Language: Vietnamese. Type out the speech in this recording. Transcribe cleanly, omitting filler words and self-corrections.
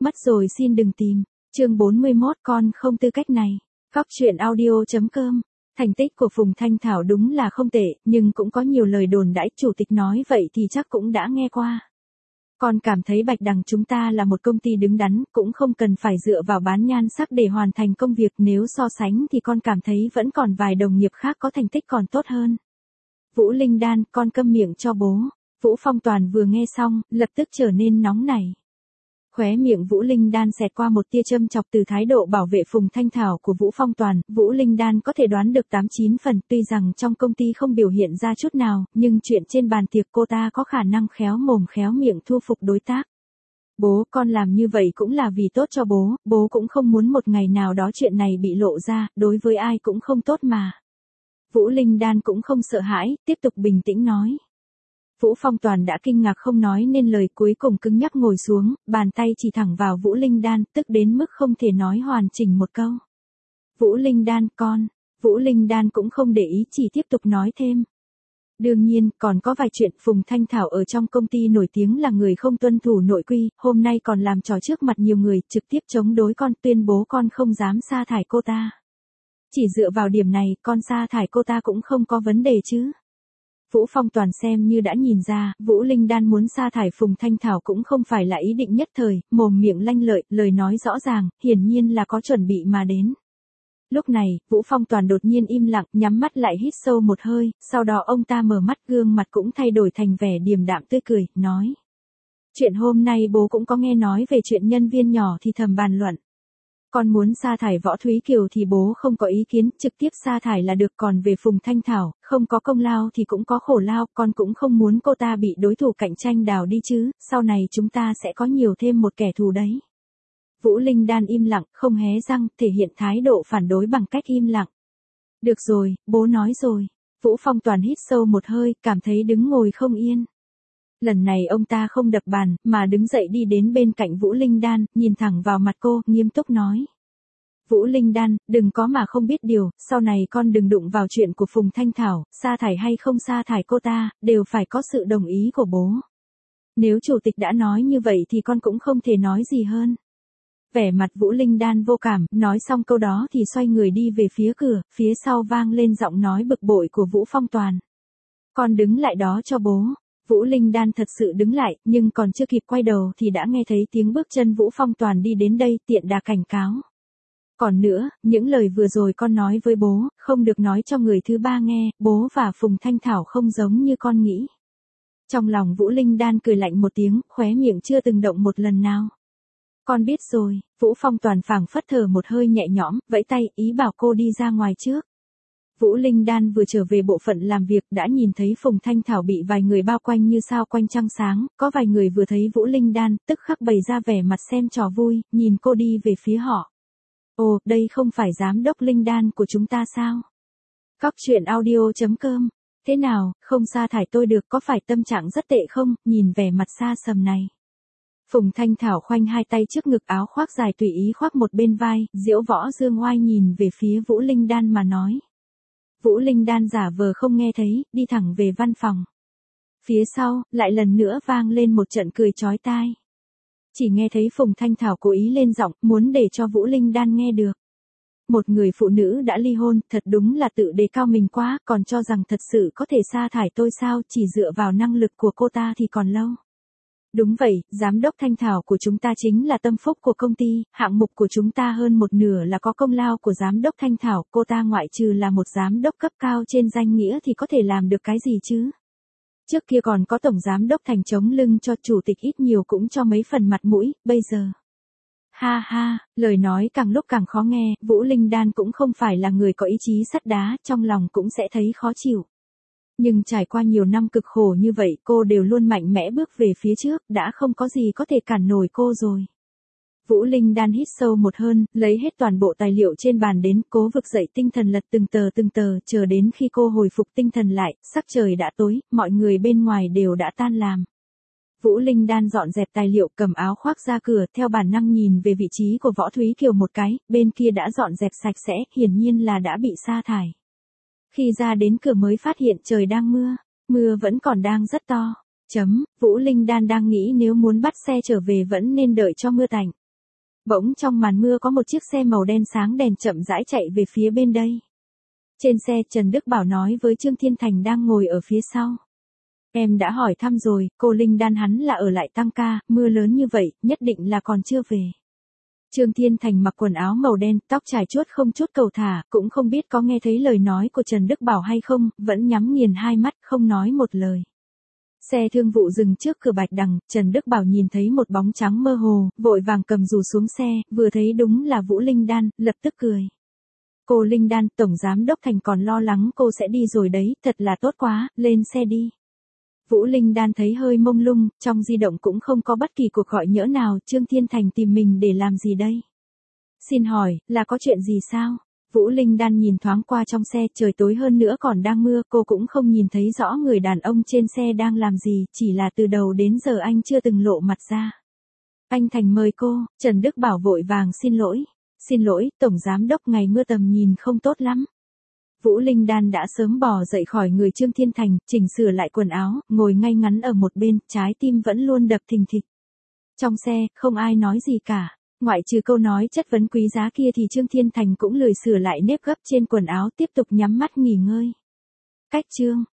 Mất rồi xin đừng tìm. Chương 41 con không tư cách này. Góc truyện audio.com. Thành tích của Phùng Thanh Thảo đúng là không tệ, nhưng cũng có nhiều lời đồn đãi, chủ tịch nói vậy thì chắc cũng đã nghe qua. Con cảm thấy Bạch Đằng chúng ta là một công ty đứng đắn, cũng không cần phải dựa vào bán nhan sắc để hoàn thành công việc, nếu so sánh thì con cảm thấy vẫn còn vài đồng nghiệp khác có thành tích còn tốt hơn. Vũ Linh Đan, con câm miệng cho bố. Vũ Phong Toàn vừa nghe xong, lập tức trở nên nóng nảy. Khóe miệng Vũ Linh Đan xẹt qua một tia châm chọc từ thái độ bảo vệ Phùng Thanh Thảo của Vũ Phong Toàn. Vũ Linh Đan có thể đoán được 8-9 phần, tuy rằng trong công ty không biểu hiện ra chút nào, nhưng chuyện trên bàn tiệc cô ta có khả năng khéo mồm khéo miệng thu phục đối tác. Bố, con làm như vậy cũng là vì tốt cho bố cũng không muốn một ngày nào đó chuyện này bị lộ ra, đối với ai cũng không tốt mà. Vũ Linh Đan cũng không sợ hãi, tiếp tục bình tĩnh nói. Vũ Phong Toàn đã kinh ngạc không nói nên lời, cuối cùng cứng nhắc ngồi xuống, bàn tay chỉ thẳng vào Vũ Linh Đan, tức đến mức không thể nói hoàn chỉnh một câu. Vũ Linh Đan, con. Vũ Linh Đan cũng không để ý, chỉ tiếp tục nói thêm. Đương nhiên, còn có vài chuyện. Phùng Thanh Thảo ở trong công ty nổi tiếng là người không tuân thủ nội quy, hôm nay còn làm trò trước mặt nhiều người, trực tiếp chống đối con, tuyên bố con không dám sa thải cô ta. Chỉ dựa vào điểm này, con sa thải cô ta cũng không có vấn đề chứ. Vũ Phong Toàn xem như đã nhìn ra, Vũ Linh Đan muốn sa thải Phùng Thanh Thảo cũng không phải là ý định nhất thời, mồm miệng lanh lợi, lời nói rõ ràng, hiển nhiên là có chuẩn bị mà đến. Lúc này, Vũ Phong Toàn đột nhiên im lặng, nhắm mắt lại hít sâu một hơi, sau đó ông ta mở mắt, gương mặt cũng thay đổi thành vẻ điềm đạm tươi cười, nói. Chuyện hôm nay bố cũng có nghe nói về chuyện nhân viên nhỏ thì thầm bàn luận. Con muốn sa thải Võ Thúy Kiều thì bố không có ý kiến, trực tiếp sa thải là được, còn về Phùng Thanh Thảo, không có công lao thì cũng có khổ lao, con cũng không muốn cô ta bị đối thủ cạnh tranh đào đi chứ, sau này chúng ta sẽ có nhiều thêm một kẻ thù đấy. Vũ Linh Đan im lặng, không hé răng, thể hiện thái độ phản đối bằng cách im lặng. Được rồi, bố nói rồi. Vũ Phong Toàn hít sâu một hơi, cảm thấy đứng ngồi không yên. Lần này ông ta không đập bàn, mà đứng dậy đi đến bên cạnh Vũ Linh Đan, nhìn thẳng vào mặt cô, nghiêm túc nói. Vũ Linh Đan, đừng có mà không biết điều, sau này con đừng đụng vào chuyện của Phùng Thanh Thảo, sa thải hay không sa thải cô ta, đều phải có sự đồng ý của bố. Nếu chủ tịch đã nói như vậy thì con cũng không thể nói gì hơn. Vẻ mặt Vũ Linh Đan vô cảm, nói xong câu đó thì xoay người đi về phía cửa, phía sau vang lên giọng nói bực bội của Vũ Phong Toàn. Con đứng lại đó cho bố. Vũ Linh Đan thật sự đứng lại, nhưng còn chưa kịp quay đầu thì đã nghe thấy tiếng bước chân Vũ Phong Toàn đi đến đây, tiện đà cảnh cáo. Còn nữa, những lời vừa rồi con nói với bố, không được nói cho người thứ ba nghe, bố và Phùng Thanh Thảo không giống như con nghĩ. Trong lòng Vũ Linh Đan cười lạnh một tiếng, khóe miệng chưa từng động một lần nào. Con biết rồi. Vũ Phong Toàn phảng phất thở một hơi nhẹ nhõm, vẫy tay, ý bảo cô đi ra ngoài trước. Vũ Linh Đan vừa trở về bộ phận làm việc đã nhìn thấy Phùng Thanh Thảo bị vài người bao quanh như sao quanh trăng sáng, có vài người vừa thấy Vũ Linh Đan, tức khắc bày ra vẻ mặt xem trò vui, nhìn cô đi về phía họ. Ồ, đây không phải giám đốc Linh Đan của chúng ta sao? Góc truyện audio.com. Thế nào, không sa thải tôi được, có phải tâm trạng rất tệ không, nhìn vẻ mặt xa sầm này. Phùng Thanh Thảo khoanh hai tay trước ngực, áo khoác dài tùy ý khoác một bên vai, diễu võ dương oai nhìn về phía Vũ Linh Đan mà nói. Vũ Linh Đan giả vờ không nghe thấy, đi thẳng về văn phòng. Phía sau, lại lần nữa vang lên một trận cười chói tai. Chỉ nghe thấy Phùng Thanh Thảo cố ý lên giọng, muốn để cho Vũ Linh Đan nghe được. Một người phụ nữ đã ly hôn, thật đúng là tự đề cao mình quá, còn cho rằng thật sự có thể sa thải tôi sao, chỉ dựa vào năng lực của cô ta thì còn lâu. Đúng vậy, giám đốc Thanh Thảo của chúng ta chính là tâm phúc của công ty, hạng mục của chúng ta hơn một nửa là có công lao của giám đốc Thanh Thảo, cô ta ngoại trừ là một giám đốc cấp cao trên danh nghĩa thì có thể làm được cái gì chứ? Trước kia còn có tổng giám đốc Thành chống lưng cho chủ tịch, ít nhiều cũng cho mấy phần mặt mũi, bây giờ. Ha ha, lời nói càng lúc càng khó nghe, Vũ Linh Đan cũng không phải là người có ý chí sắt đá, trong lòng cũng sẽ thấy khó chịu. Nhưng trải qua nhiều năm cực khổ như vậy, cô đều luôn mạnh mẽ bước về phía trước, đã không có gì có thể cản nổi cô rồi. Vũ Linh Đan hít sâu một hơi, lấy hết toàn bộ tài liệu trên bàn đến, cố vực dậy tinh thần lật từng tờ, chờ đến khi cô hồi phục tinh thần lại, sắc trời đã tối, mọi người bên ngoài đều đã tan làm. Vũ Linh Đan dọn dẹp tài liệu, cầm áo khoác ra cửa, theo bản năng nhìn về vị trí của Võ Thúy Kiều một cái, bên kia đã dọn dẹp sạch sẽ, hiển nhiên là đã bị sa thải. Khi ra đến cửa mới phát hiện trời đang mưa vẫn còn đang rất to. Vũ Linh Đan đang nghĩ nếu muốn bắt xe trở về vẫn nên đợi cho mưa tạnh. Bỗng trong màn mưa có một chiếc xe màu đen sáng đèn chậm rãi chạy về phía bên đây. Trên xe Trần Đức Bảo nói với Trương Thiên Thành đang ngồi ở phía sau. Em đã hỏi thăm rồi, cô Linh Đan hắn là ở lại tăng ca, mưa lớn như vậy, nhất định là còn chưa về. Trương Thiên Thành mặc quần áo màu đen, tóc trải chuốt không chút cầu thả, cũng không biết có nghe thấy lời nói của Trần Đức Bảo hay không, vẫn nhắm nghiền hai mắt, không nói một lời. Xe thương vụ dừng trước cửa Bạch Đằng, Trần Đức Bảo nhìn thấy một bóng trắng mơ hồ, vội vàng cầm dù xuống xe, vừa thấy đúng là Vũ Linh Đan, lập tức cười. Cô Linh Đan, Tổng Giám Đốc Thành còn lo lắng cô sẽ đi rồi đấy, thật là tốt quá, lên xe đi. Vũ Linh Đan thấy hơi mông lung, trong di động cũng không có bất kỳ cuộc gọi nhỡ nào, Trương Thiên Thành tìm mình để làm gì đây? Xin hỏi, là có chuyện gì sao? Vũ Linh Đan nhìn thoáng qua trong xe, trời tối hơn nữa còn đang mưa, cô cũng không nhìn thấy rõ người đàn ông trên xe đang làm gì, chỉ là từ đầu đến giờ anh chưa từng lộ mặt ra. Anh Thành mời cô, Trần Đức Bảo vội vàng xin lỗi. Xin lỗi, Tổng Giám Đốc, ngày mưa tầm nhìn không tốt lắm. Vũ Linh Đan đã sớm bò dậy khỏi người Trương Thiên Thành, chỉnh sửa lại quần áo, ngồi ngay ngắn ở một bên, trái tim vẫn luôn đập thình thịch. Trong xe, không ai nói gì cả. Ngoại trừ câu nói chất vấn quý giá kia thì Trương Thiên Thành cũng lười sửa lại nếp gấp trên quần áo, tiếp tục nhắm mắt nghỉ ngơi. Cách chương